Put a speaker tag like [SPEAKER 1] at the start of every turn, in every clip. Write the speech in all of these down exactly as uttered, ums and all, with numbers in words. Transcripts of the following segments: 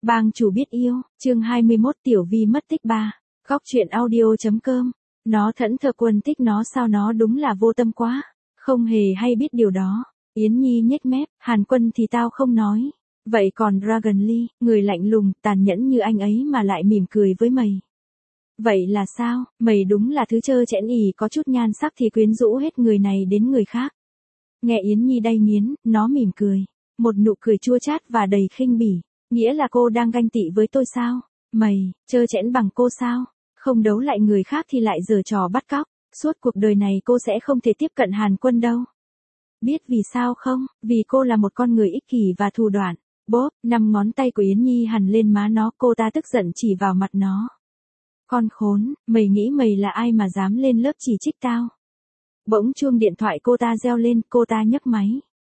[SPEAKER 1] Bang chủ biết yêu, chương hai mươi mốt Tiểu Vi mất tích ba. Góc truyện audio.com. Nó thẫn thờ Quân thích nó sao, nó đúng là vô tâm quá. Không hề hay biết điều đó. Yến Nhi nhếch mép, Hàn Quân thì tao không nói. Vậy còn Dragon Lee, người lạnh lùng, tàn nhẫn như anh ấy mà lại mỉm cười với mày. Vậy là sao, mày đúng là thứ trơ trẽn ỉ, có chút nhan sắc thì quyến rũ hết người này đến người khác. Nghe Yến Nhi đay nghiến, nó mỉm cười. Một nụ cười chua chát và đầy khinh bỉ. Nghĩa là cô đang ganh tị với tôi sao? Mày, trơ trẽn bằng cô sao? Không đấu lại người khác thì lại giở trò bắt cóc. Suốt cuộc đời này cô sẽ không thể tiếp cận Hàn Quân đâu. Biết vì sao không? Vì cô là một con người ích kỷ và thù đoản. Bốp, năm ngón tay của Yến Nhi hằn lên má nó, cô ta tức giận chỉ vào mặt nó. Con khốn, mày nghĩ mày là ai mà dám lên lớp chỉ trích tao? Bỗng chuông điện thoại cô ta reo lên, cô ta nhấc máy.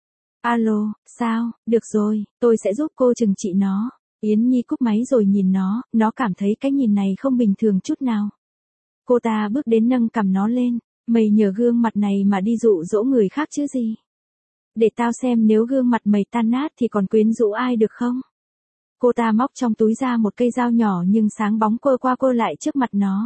[SPEAKER 1] Alo, sao, được rồi, tôi sẽ giúp cô trừng trị nó. Yến Nhi cúp máy rồi nhìn nó, nó cảm thấy cái nhìn này không bình thường chút nào. Cô ta bước đến nâng cằm nó lên, mày nhờ gương mặt này mà đi dụ dỗ người khác chứ gì. Để tao xem nếu gương mặt mày tan nát thì còn quyến rũ ai được không? Cô ta móc trong túi ra một cây dao nhỏ nhưng sáng bóng quơ qua quơ lại trước mặt nó.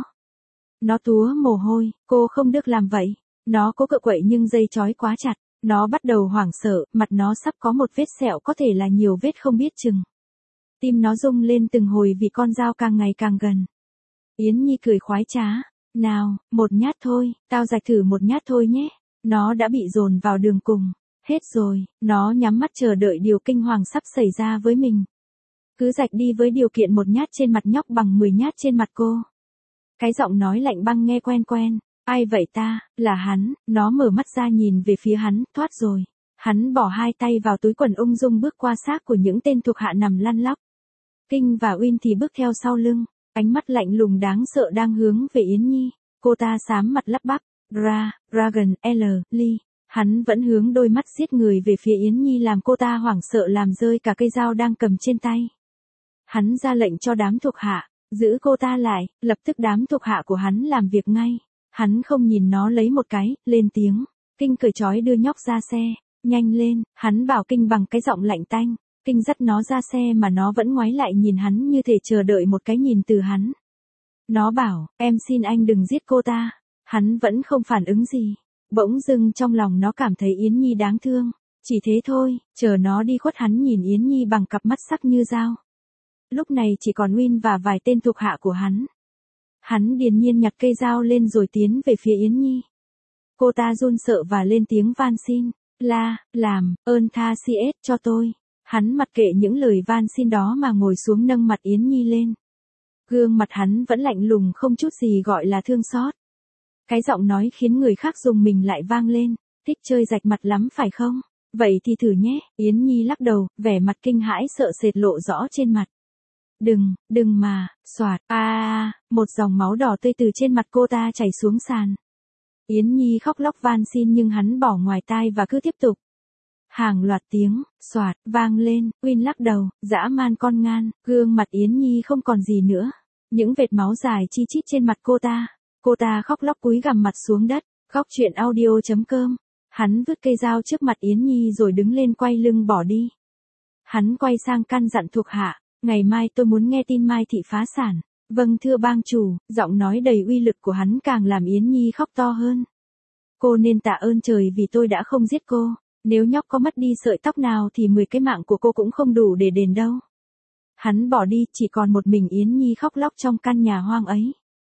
[SPEAKER 1] Nó túa mồ hôi, cô không được làm vậy. Nó cố cự quậy nhưng dây trói quá chặt. Nó bắt đầu hoảng sợ, mặt nó sắp có một vết sẹo, có thể là nhiều vết không biết chừng. Tim nó rung lên từng hồi vì con dao càng ngày càng gần. Yến Nhi cười khoái trá. Nào, một nhát thôi, tao rạch thử một nhát thôi nhé. Nó đã bị dồn vào đường cùng. Hết rồi, nó nhắm mắt chờ đợi điều kinh hoàng sắp xảy ra với mình. Cứ rạch đi với điều kiện một nhát trên mặt nhóc bằng mười nhát trên mặt cô. Cái giọng nói lạnh băng nghe quen quen. Ai vậy ta, là hắn, nó mở mắt ra nhìn về phía hắn, thoát rồi. Hắn bỏ hai tay vào túi quần ung dung bước qua xác của những tên thuộc hạ nằm lăn lóc. Kinh và Uyên thì bước theo sau lưng, ánh mắt lạnh lùng đáng sợ đang hướng về Yến Nhi. Cô ta xám mặt lắp bắp, Ra, Dragon, L, Lee. Hắn vẫn hướng đôi mắt giết người về phía Yến Nhi làm cô ta hoảng sợ làm rơi cả cây dao đang cầm trên tay. Hắn ra lệnh cho đám thuộc hạ, giữ cô ta lại, lập tức đám thuộc hạ của hắn làm việc ngay. Hắn không nhìn nó lấy một cái, lên tiếng. Kinh cởi trói đưa nhóc ra xe. Nhanh lên, hắn bảo Kinh bằng cái giọng lạnh tanh. Kinh dắt nó ra xe mà nó vẫn ngoái lại nhìn hắn như thể chờ đợi một cái nhìn từ hắn. Nó bảo, em xin anh đừng giết cô ta. Hắn vẫn không phản ứng gì. Bỗng dưng trong lòng nó cảm thấy Yến Nhi đáng thương. Chỉ thế thôi, chờ nó đi khuất hắn nhìn Yến Nhi bằng cặp mắt sắc như dao. Lúc này chỉ còn Uyên và vài tên thuộc hạ của hắn. Hắn điềm nhiên nhặt cây dao lên rồi tiến về phía Yến Nhi. Cô ta run sợ và lên tiếng van xin. La, làm, ơn tha xê ét cho tôi. Hắn mặc kệ những lời van xin đó mà ngồi xuống nâng mặt Yến Nhi lên. Gương mặt hắn vẫn lạnh lùng không chút gì gọi là thương xót. Cái giọng nói khiến người khác dùng mình lại vang lên. Thích chơi rạch mặt lắm phải không? Vậy thì thử nhé. Yến Nhi lắc đầu, vẻ mặt kinh hãi sợ sệt lộ rõ trên mặt. Đừng, đừng mà, xoạt, a à, một dòng máu đỏ tươi từ trên mặt cô ta chảy xuống sàn. Yến Nhi khóc lóc van xin nhưng hắn bỏ ngoài tai và cứ tiếp tục. Hàng loạt tiếng, xoạt, vang lên, Uyên lắc đầu, dã man con ngan, gương mặt Yến Nhi không còn gì nữa. Những vệt máu dài chi chít trên mặt cô ta. Cô ta khóc lóc cúi gằm mặt xuống đất, góc truyện audio.com. Hắn vứt cây dao trước mặt Yến Nhi rồi đứng lên quay lưng bỏ đi. Hắn quay sang căn dặn thuộc hạ. Ngày mai tôi muốn nghe tin Mai Thị phá sản. Vâng thưa bang chủ, giọng nói đầy uy lực của hắn càng làm Yến Nhi khóc to hơn. Cô nên tạ ơn trời vì tôi đã không giết cô. Nếu nhóc có mất đi sợi tóc nào thì mười cái mạng của cô cũng không đủ để đền đâu. Hắn bỏ đi, chỉ còn một mình Yến Nhi khóc lóc trong căn nhà hoang ấy.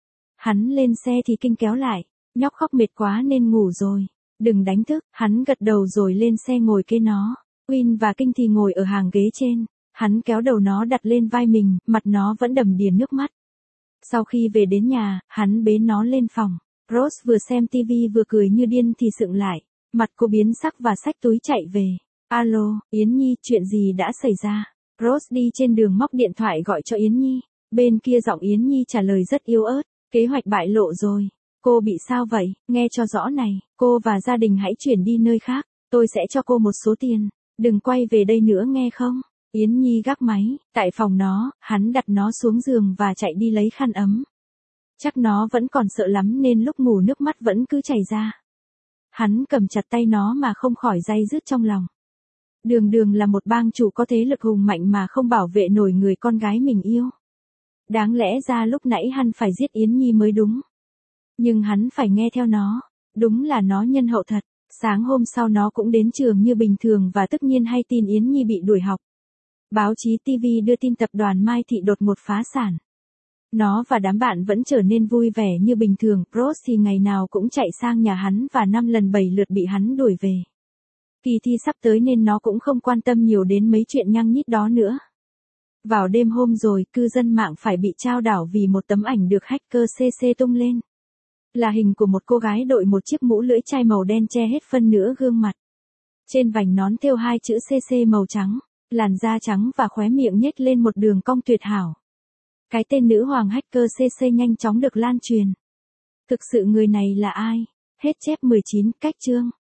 [SPEAKER 1] Hắn lên xe thì Kinh kéo lại. Nhóc khóc mệt quá nên ngủ rồi. Đừng đánh thức, hắn gật đầu rồi lên xe ngồi kế nó. Uyên và Kinh thì ngồi ở hàng ghế trên. Hắn kéo đầu nó đặt lên vai mình, mặt nó vẫn đầm đìa nước mắt. Sau khi về đến nhà, hắn bế nó lên phòng. Rose vừa xem tivi vừa cười như điên thì sững lại. Mặt cô biến sắc và xách túi chạy về. Alo, Yến Nhi, chuyện gì đã xảy ra? Rose đi trên đường móc điện thoại gọi cho Yến Nhi. Bên kia giọng Yến Nhi trả lời rất yếu ớt. Kế hoạch bại lộ rồi. Cô bị sao vậy? Nghe cho rõ này, cô và gia đình hãy chuyển đi nơi khác. Tôi sẽ cho cô một số tiền. Đừng quay về đây nữa nghe không? Yến Nhi gác máy, tại phòng nó, hắn đặt nó xuống giường và chạy đi lấy khăn ấm. Chắc nó vẫn còn sợ lắm nên lúc ngủ nước mắt vẫn cứ chảy ra. Hắn cầm chặt tay nó mà không khỏi day dứt trong lòng. Đường đường là một bang chủ có thế lực hùng mạnh mà không bảo vệ nổi người con gái mình yêu. Đáng lẽ ra lúc nãy hắn phải giết Yến Nhi mới đúng. Nhưng hắn phải nghe theo nó. Đúng là nó nhân hậu thật. Sáng hôm sau nó cũng đến trường như bình thường và tất nhiên hay tin Yến Nhi bị đuổi học. Báo chí ti vi đưa tin tập đoàn Mai Thị đột ngột phá sản. Nó và đám bạn vẫn trở nên vui vẻ như bình thường. Rose thì ngày nào cũng chạy sang nhà hắn và năm lần bảy lượt bị hắn đuổi về. Kỳ thi sắp tới nên nó cũng không quan tâm nhiều đến mấy chuyện nhăng nhít đó nữa. Vào đêm hôm rồi, cư dân mạng phải bị trao đảo vì một tấm ảnh được hacker xê xê tung lên. Là hình của một cô gái đội một chiếc mũ lưỡi chai màu đen che hết phân nửa gương mặt. Trên vành nón thêu hai chữ xê xê màu trắng, làn da trắng và khóe miệng nhếch lên một đường cong tuyệt hảo. Cái tên nữ hoàng hacker xê xê nhanh chóng được lan truyền. Thực sự người này là ai? Hết chép mười chín, cách chương.